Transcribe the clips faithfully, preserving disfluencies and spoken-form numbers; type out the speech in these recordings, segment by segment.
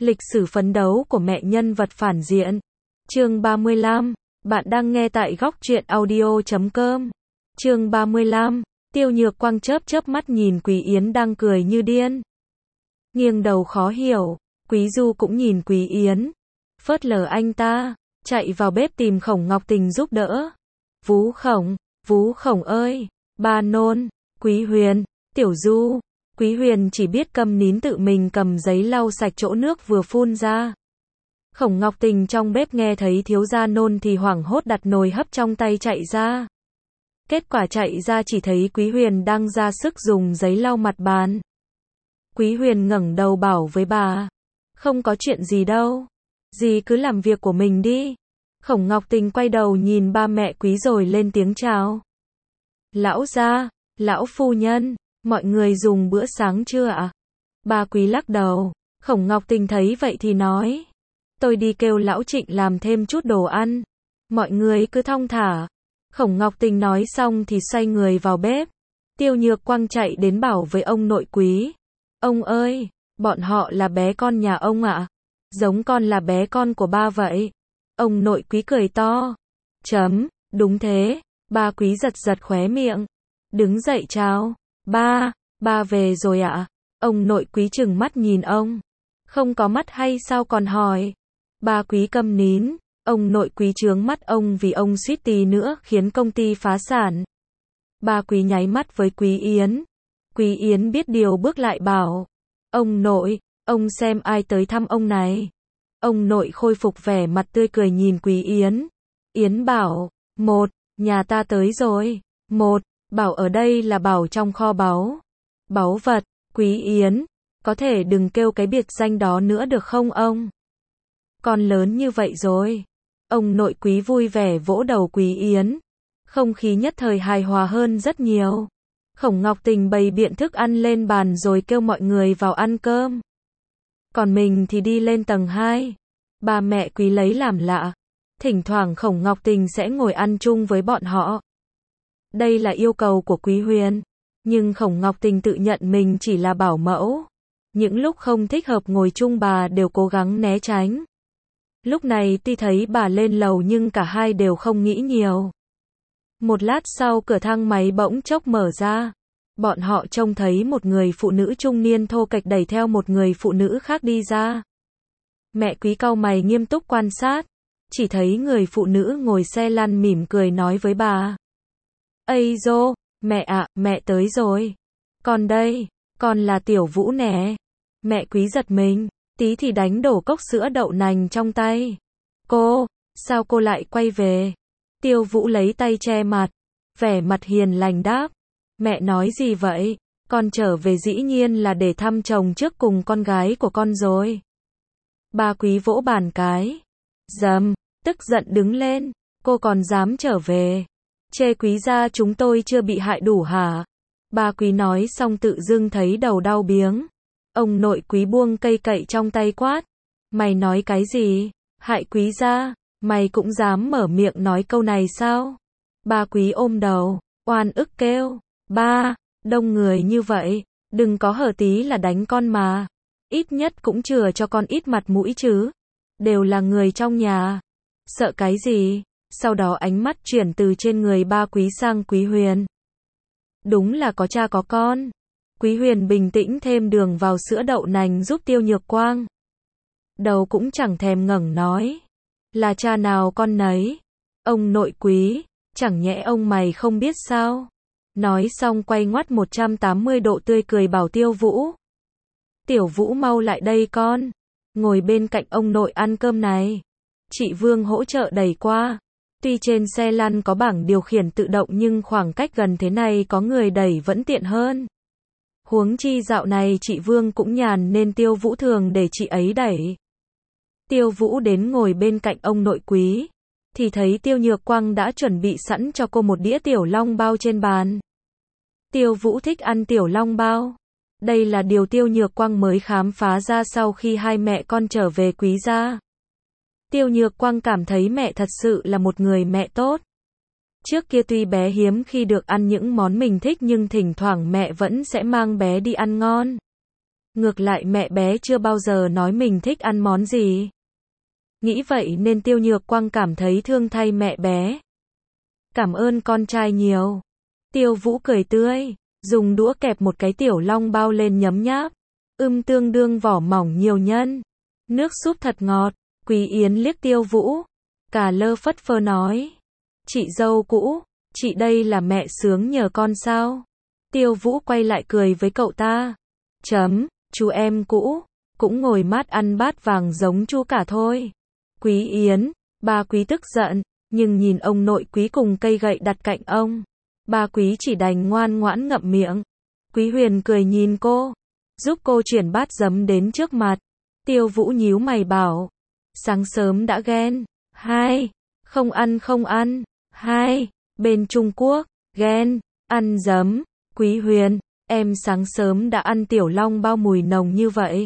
Lịch sử phấn đấu của mẹ nhân vật phản diện. Chương ba mươi lăm. Bạn đang nghe tại góc truyện audio chấm com. Chương ba mươi lăm. Tiêu Nhược Quang chớp chớp mắt nhìn Quý Yến đang cười như điên. Nghiêng đầu khó hiểu, Quý Du cũng nhìn Quý Yến. Phớt lờ anh ta, chạy vào bếp tìm Khổng Ngọc Tình giúp đỡ. Vú Khổng, Vú Khổng ơi, ba nôn, Quý Huyền, Tiểu Du. Quý Huyền chỉ biết câm nín tự mình cầm giấy lau sạch chỗ nước vừa phun ra. Khổng Ngọc Tình trong bếp nghe thấy thiếu gia nôn thì hoảng hốt đặt nồi hấp trong tay chạy ra. Kết quả chạy ra chỉ thấy Quý Huyền đang ra sức dùng giấy lau mặt bàn. Quý Huyền ngẩng đầu bảo với bà, không có chuyện gì đâu, dì cứ làm việc của mình đi. Khổng Ngọc Tình quay đầu nhìn ba mẹ Quý rồi lên tiếng chào. Lão gia, lão phu nhân, mọi người dùng bữa sáng chưa ạ? Ba Quý lắc đầu. Khổng Ngọc Tình thấy vậy thì nói, tôi đi kêu lão Trịnh làm thêm chút đồ ăn. Mọi người cứ thong thả. Khổng Ngọc Tình nói xong thì xoay người vào bếp. Tiêu Nhược Quang chạy đến bảo với ông nội Quý. Ông ơi, bọn họ là bé con nhà ông ạ. Giống con là bé con của ba vậy. Ông nội Quý cười to. Chấm, đúng thế. Ba Quý giật giật khóe miệng. Đứng dậy chào. Ba, ba về rồi ạ. Ông nội Quý trừng mắt nhìn ông. Không có mắt hay sao còn hỏi. Ba Quý câm nín. Ông nội Quý trướng mắt ông vì ông suýt tí nữa khiến công ty phá sản. Ba Quý nháy mắt với Quý Yến. Quý Yến biết điều bước lại bảo. Ông nội, ông xem ai tới thăm ông này. Ông nội khôi phục vẻ mặt tươi cười nhìn Quý Yến. Yến bảo, một, nhà ta tới rồi. Một, bảo ở đây là bảo trong kho báu. Báu vật, Quý Yến, có thể đừng kêu cái biệt danh đó nữa được không ông? Con lớn như vậy rồi. Ông nội Quý vui vẻ vỗ đầu Quý Yến. Không khí nhất thời hài hòa hơn rất nhiều. Khổng Ngọc Tình bày biện thức ăn lên bàn rồi kêu mọi người vào ăn cơm. Còn mình thì đi lên tầng hai. Ba mẹ Quý lấy làm lạ. Thỉnh thoảng Khổng Ngọc Tình sẽ ngồi ăn chung với bọn họ. Đây là yêu cầu của Quý Huyền. Nhưng Khổng Ngọc Tình tự nhận mình chỉ là bảo mẫu. Những lúc không thích hợp ngồi chung bà đều cố gắng né tránh. Lúc này tuy thấy bà lên lầu nhưng cả hai đều không nghĩ nhiều. Một lát sau cửa thang máy bỗng chốc mở ra. Bọn họ trông thấy một người phụ nữ trung niên thô kệch đẩy theo một người phụ nữ khác đi ra. Mẹ Quý cau mày nghiêm túc quan sát. Chỉ thấy người phụ nữ ngồi xe lăn mỉm cười nói với bà. Ây dô, mẹ ạ, mẹ tới rồi. Con đây, con là Tiểu Vũ nè. Mẹ Quý giật mình, tí thì đánh đổ cốc sữa đậu nành trong tay. Cô, sao cô lại quay về? Tiêu Vũ lấy tay che mặt, vẻ mặt hiền lành đáp. Mẹ nói gì vậy? Con trở về dĩ nhiên là để thăm chồng trước cùng con gái của con rồi. Ba Quý vỗ bàn cái. Dầm, tức giận đứng lên. Cô còn dám trở về? Chê Quý gia chúng tôi chưa bị hại đủ hả? Ba Quý nói xong tự dưng thấy đầu đau biếng. Ông nội Quý buông cây cậy trong tay quát. Mày nói cái gì? Hại Quý gia? Mày cũng dám mở miệng nói câu này sao? Ba Quý ôm đầu, oan ức kêu. Ba, đông người như vậy, đừng có hở tí là đánh con mà. Ít nhất cũng chừa cho con ít mặt mũi chứ. Đều là người trong nhà. Sợ cái gì? Sau đó ánh mắt chuyển từ trên người ba Quý sang Quý Huyền. Đúng là có cha có con. Quý Huyền bình tĩnh thêm đường vào sữa đậu nành giúp Tiêu Nhược Quang. Đầu cũng chẳng thèm ngẩng nói. Là cha nào con nấy. Ông nội Quý, chẳng nhẽ ông mày không biết sao? Nói xong quay ngoắt một trăm tám mươi độ tươi cười bảo Tiêu Vũ. Tiểu Vũ mau lại đây con. Ngồi bên cạnh ông nội ăn cơm này. Chị Vương hỗ trợ đẩy qua. Tuy trên xe lăn có bảng điều khiển tự động nhưng khoảng cách gần thế này có người đẩy vẫn tiện hơn. Huống chi dạo này chị Vương cũng nhàn nên Tiêu Vũ thường để chị ấy đẩy. Tiêu Vũ đến ngồi bên cạnh ông nội Quý. Thì thấy Tiêu Nhược Quang đã chuẩn bị sẵn cho cô một đĩa tiểu long bao trên bàn. Tiêu Vũ thích ăn tiểu long bao. Đây là điều Tiêu Nhược Quang mới khám phá ra sau khi hai mẹ con trở về Quý gia. Tiêu Nhược Quang cảm thấy mẹ thật sự là một người mẹ tốt. Trước kia tuy bé hiếm khi được ăn những món mình thích nhưng thỉnh thoảng mẹ vẫn sẽ mang bé đi ăn ngon. Ngược lại mẹ bé chưa bao giờ nói mình thích ăn món gì. Nghĩ vậy nên Tiêu Nhược Quang cảm thấy thương thay mẹ bé. Cảm ơn con trai nhiều. Tiêu Vũ cười tươi, dùng đũa kẹp một cái tiểu long bao lên nhấm nháp. Ưm tương đương vỏ mỏng nhiều nhân. Nước súp thật ngọt. Quý Yến liếc Tiêu Vũ. Cà lơ phất phơ nói. Chị dâu cũ, chị đây là mẹ sướng nhờ con sao? Tiêu Vũ quay lại cười với cậu ta. Chấm, chú em cũ, cũng ngồi mát ăn bát vàng giống chú cả thôi. Quý Yến, ba Quý tức giận, nhưng nhìn ông nội Quý cùng cây gậy đặt cạnh ông. Ba Quý chỉ đành ngoan ngoãn ngậm miệng. Quý Huyền cười nhìn cô, giúp cô chuyển bát giấm đến trước mặt. Tiêu Vũ nhíu mày bảo. Sáng sớm đã ghen. Hai, không ăn không ăn. Hai, bên Trung Quốc, ghen, ăn giấm. Quý Huyền, em sáng sớm đã ăn tiểu long bao mùi nồng như vậy.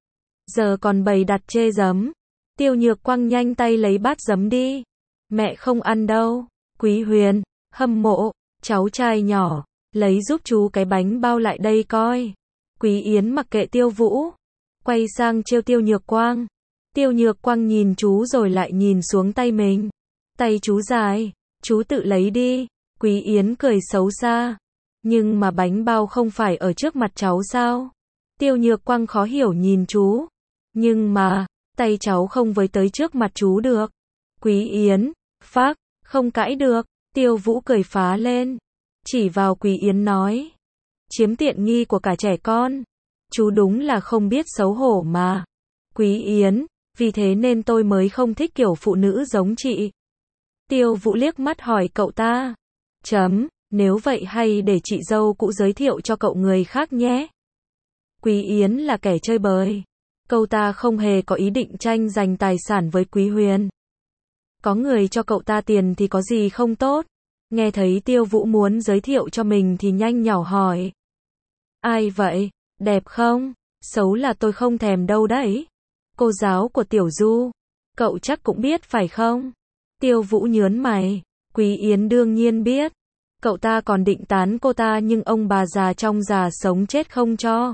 Giờ còn bày đặt chê giấm. Tiêu Nhược Quang nhanh tay lấy bát giấm đi. Mẹ không ăn đâu. Quý Huyền, hâm mộ, cháu trai nhỏ, lấy giúp chú cái bánh bao lại đây coi. Quý Yến mặc kệ Tiêu Vũ, quay sang trêu Tiêu Nhược Quang. Tiêu Nhược Quang nhìn chú rồi lại nhìn xuống tay mình. Tay chú dài, chú tự lấy đi. Quý Yến cười xấu xa. Nhưng mà bánh bao không phải ở trước mặt cháu sao? Tiêu Nhược Quang khó hiểu nhìn chú. Nhưng mà, tay cháu không với tới trước mặt chú được. Quý Yến, phác, không cãi được. Tiêu Vũ cười phá lên. Chỉ vào Quý Yến nói. Chiếm tiện nghi của cả trẻ con. Chú đúng là không biết xấu hổ mà. Quý Yến, vì thế nên tôi mới không thích kiểu phụ nữ giống chị. Tiêu Vũ liếc mắt hỏi cậu ta. Chấm, nếu vậy hay để chị dâu cũ giới thiệu cho cậu người khác nhé. Quý Yến là kẻ chơi bời. Cậu ta không hề có ý định tranh giành tài sản với Quý Huyền. Có người cho cậu ta tiền thì có gì không tốt. Nghe thấy Tiêu Vũ muốn giới thiệu cho mình thì nhanh nhỏ hỏi. Ai vậy? Đẹp không? Xấu là tôi không thèm đâu đấy. Cô giáo của Tiểu Du. Cậu chắc cũng biết phải không? Tiêu Vũ nhớn mày. Quý Yến đương nhiên biết. Cậu ta còn định tán cô ta nhưng ông bà già trong già sống chết không cho.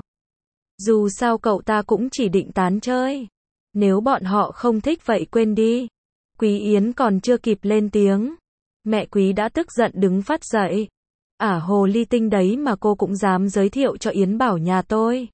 Dù sao cậu ta cũng chỉ định tán chơi. Nếu bọn họ không thích vậy quên đi. Quý Yến còn chưa kịp lên tiếng. Mẹ Quý đã tức giận đứng phát dậy. Ả hồ ly tinh đấy mà cô cũng dám giới thiệu cho Yến bảo nhà tôi.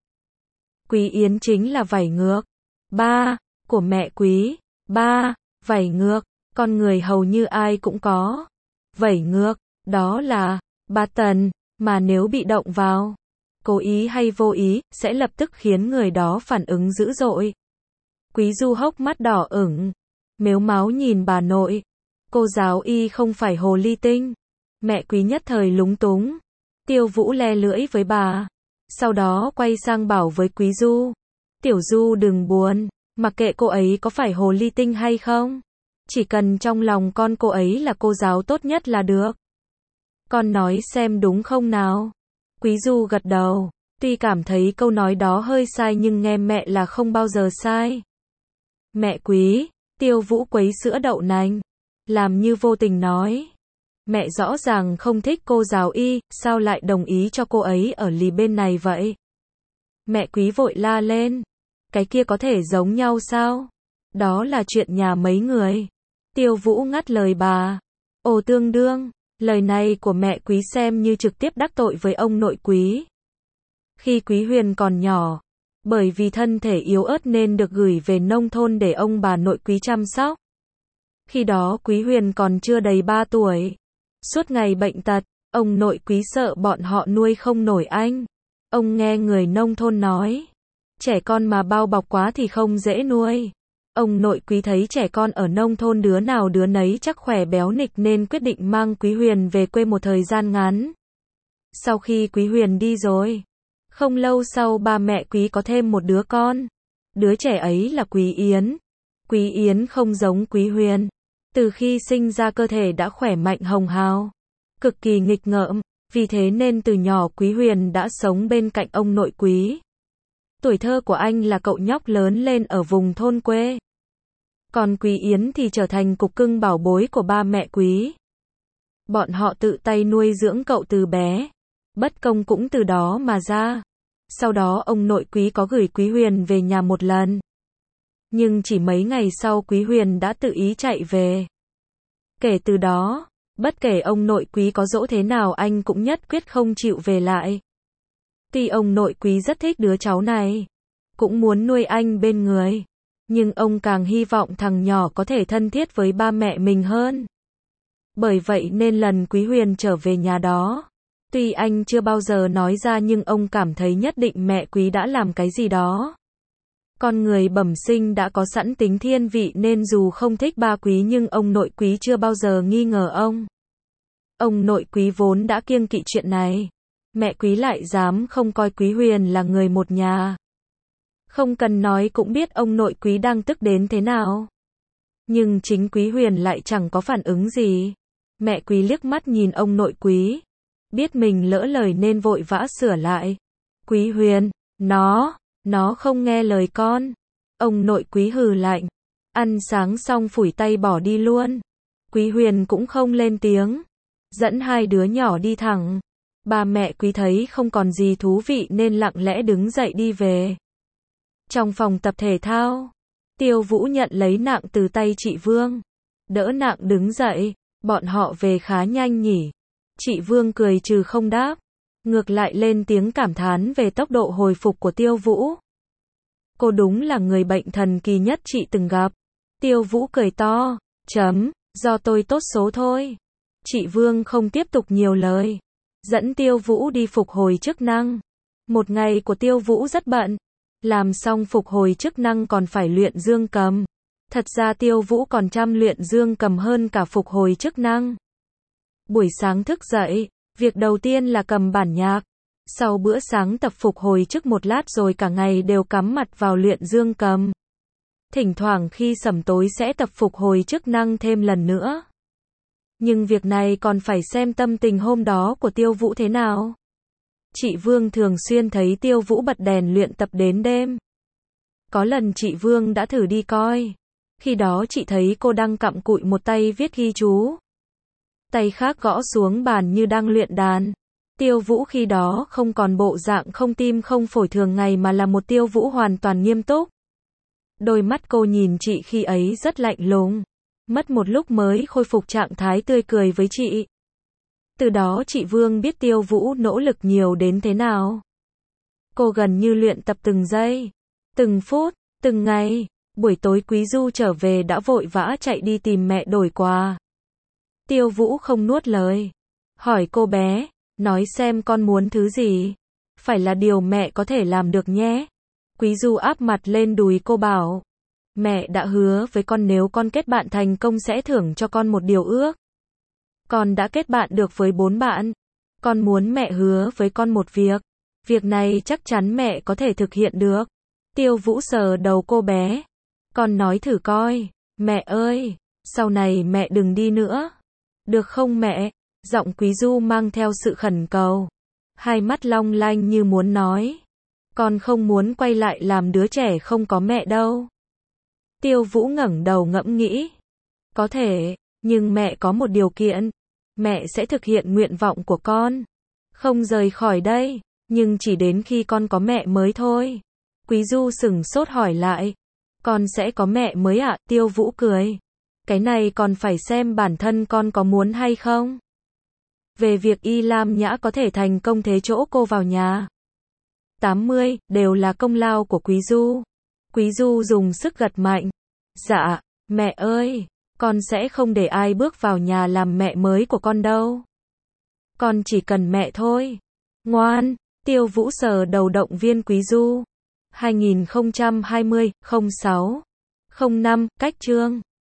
Quý Yến chính là vảy ngược. Ba, của mẹ Quý. Ba, vảy ngược. Con người hầu như ai cũng có. Vảy ngược, đó là, ba tần, mà nếu bị động vào, cố ý hay vô ý, sẽ lập tức khiến người đó phản ứng dữ dội. Quý Du hốc mắt đỏ ửng, mếu máo nhìn bà nội. Cô giáo y không phải hồ ly tinh. Mẹ Quý nhất thời lúng túng. Tiêu Vũ le lưỡi với bà. Sau đó quay sang bảo với Quý Du. Tiểu Du đừng buồn, mặc kệ cô ấy có phải hồ ly tinh hay không. Chỉ cần trong lòng con cô ấy là cô giáo tốt nhất là được. Con nói xem đúng không nào? Quý Du gật đầu. Tuy cảm thấy câu nói đó hơi sai nhưng nghe mẹ là không bao giờ sai. Mẹ Quý, Tiêu Vũ quấy sữa đậu nành. Làm như vô tình nói. Mẹ rõ ràng không thích cô giáo y, sao lại đồng ý cho cô ấy ở lì bên này vậy? Mẹ Quý vội la lên. Cái kia có thể giống nhau sao? Đó là chuyện nhà mấy người. Tiêu Vũ ngắt lời bà. Ồ tương đương, lời này của mẹ Quý xem như trực tiếp đắc tội với ông nội Quý. Khi Quý Huyền còn nhỏ, bởi vì thân thể yếu ớt nên được gửi về nông thôn để ông bà nội Quý chăm sóc. Khi đó Quý Huyền còn chưa đầy ba tuổi. Suốt ngày bệnh tật, ông nội Quý sợ bọn họ nuôi không nổi anh. Ông nghe người nông thôn nói, trẻ con mà bao bọc quá thì không dễ nuôi. Ông nội Quý thấy trẻ con ở nông thôn đứa nào đứa nấy chắc khỏe béo nịch nên quyết định mang Quý Huyền về quê một thời gian ngắn. Sau khi Quý Huyền đi rồi, không lâu sau ba mẹ Quý có thêm một đứa con. Đứa trẻ ấy là Quý Yến. Quý Yến không giống Quý Huyền. Từ khi sinh ra cơ thể đã khỏe mạnh hồng hào, cực kỳ nghịch ngợm, vì thế nên từ nhỏ Quý Huyền đã sống bên cạnh ông nội Quý. Tuổi thơ của anh là cậu nhóc lớn lên ở vùng thôn quê. Còn Quý Yến thì trở thành cục cưng bảo bối của ba mẹ Quý. Bọn họ tự tay nuôi dưỡng cậu từ bé. Bất công cũng từ đó mà ra. Sau đó ông nội Quý có gửi Quý Huyền về nhà một lần. Nhưng chỉ mấy ngày sau Quý Huyền đã tự ý chạy về. Kể từ đó, bất kể ông nội Quý có dỗ thế nào anh cũng nhất quyết không chịu về lại. Tuy ông nội Quý rất thích đứa cháu này, cũng muốn nuôi anh bên người, nhưng ông càng hy vọng thằng nhỏ có thể thân thiết với ba mẹ mình hơn. Bởi vậy nên lần Quý Huyền trở về nhà đó, tuy anh chưa bao giờ nói ra nhưng ông cảm thấy nhất định mẹ Quý đã làm cái gì đó. Con người bẩm sinh đã có sẵn tính thiên vị nên dù không thích ba Quý nhưng ông nội Quý chưa bao giờ nghi ngờ ông. Ông nội Quý vốn đã kiêng kỵ chuyện này. Mẹ Quý lại dám không coi Quý Huyền là người một nhà. Không cần nói cũng biết ông nội Quý đang tức đến thế nào. Nhưng chính Quý Huyền lại chẳng có phản ứng gì. Mẹ Quý liếc mắt nhìn ông nội Quý, biết mình lỡ lời nên vội vã sửa lại. Quý Huyền, nó, nó không nghe lời con. Ông nội Quý hừ lạnh. Ăn sáng xong phủi tay bỏ đi luôn. Quý Huyền cũng không lên tiếng, dẫn hai đứa nhỏ đi thẳng. Ba mẹ Quý thấy không còn gì thú vị nên lặng lẽ đứng dậy đi về. Trong phòng tập thể thao, Tiêu Vũ nhận lấy nạng từ tay chị Vương. Đỡ nạng đứng dậy, bọn họ về khá nhanh nhỉ. Chị Vương cười trừ không đáp, ngược lại lên tiếng cảm thán về tốc độ hồi phục của Tiêu Vũ. Cô đúng là người bệnh thần kỳ nhất chị từng gặp. Tiêu Vũ cười to, chấm, do tôi tốt số thôi. Chị Vương không tiếp tục nhiều lời, dẫn Tiêu Vũ đi phục hồi chức năng. Một ngày của Tiêu Vũ rất bận. Làm xong phục hồi chức năng còn phải luyện dương cầm. Thật ra Tiêu Vũ còn chăm luyện dương cầm hơn cả phục hồi chức năng. Buổi sáng thức dậy, việc đầu tiên là cầm bản nhạc. Sau bữa sáng tập phục hồi chức một lát rồi cả ngày đều cắm mặt vào luyện dương cầm. Thỉnh thoảng khi sẩm tối sẽ tập phục hồi chức năng thêm lần nữa. Nhưng việc này còn phải xem tâm tình hôm đó của Tiêu Vũ thế nào. Chị Vương thường xuyên thấy Tiêu Vũ bật đèn luyện tập đến đêm. Có lần chị Vương đã thử đi coi. Khi đó chị thấy cô đang cặm cụi một tay viết ghi chú, tay khác gõ xuống bàn như đang luyện đàn. Tiêu Vũ khi đó không còn bộ dạng không tim không phổi thường ngày mà là một Tiêu Vũ hoàn toàn nghiêm túc. Đôi mắt cô nhìn chị khi ấy rất lạnh lùng. Mất một lúc mới khôi phục trạng thái tươi cười với chị. Từ đó chị Vương biết Tiêu Vũ nỗ lực nhiều đến thế nào. Cô gần như luyện tập từng giây, từng phút, từng ngày. Buổi tối Quý Du trở về đã vội vã chạy đi tìm mẹ đổi quà. Tiêu Vũ không nuốt lời, hỏi cô bé, nói xem con muốn thứ gì. Phải là điều mẹ có thể làm được nhé. Quý Du áp mặt lên đùi cô bảo, mẹ đã hứa với con nếu con kết bạn thành công sẽ thưởng cho con một điều ước. Con đã kết bạn được với bốn bạn. Con muốn mẹ hứa với con một việc. Việc này chắc chắn mẹ có thể thực hiện được. Tiêu Vũ sờ đầu cô bé. Con nói thử coi. Mẹ ơi, sau này mẹ đừng đi nữa. Được không mẹ? Giọng Quý Du mang theo sự khẩn cầu. Hai mắt long lanh như muốn nói. Con không muốn quay lại làm đứa trẻ không có mẹ đâu. Tiêu Vũ ngẩng đầu ngẫm nghĩ. Có thể, nhưng mẹ có một điều kiện. Mẹ sẽ thực hiện nguyện vọng của con. Không rời khỏi đây, nhưng chỉ đến khi con có mẹ mới thôi. Quý Du sửng sốt hỏi lại. Con sẽ có mẹ mới ạ? À? Tiêu Vũ cười. Cái này còn phải xem bản thân con có muốn hay không. Về việc Y Lam Nhã có thể thành công thế chỗ cô vào nhà tám mươi, đều là công lao của Quý Du. Quý Du dùng sức gật mạnh. Dạ, mẹ ơi, con sẽ không để ai bước vào nhà làm mẹ mới của con đâu. Con chỉ cần mẹ thôi. Ngoan, Tiêu Vũ sờ đầu động viên Quý Du. hai nghìn không trăm hai mươi, không sáu, không năm, cách chương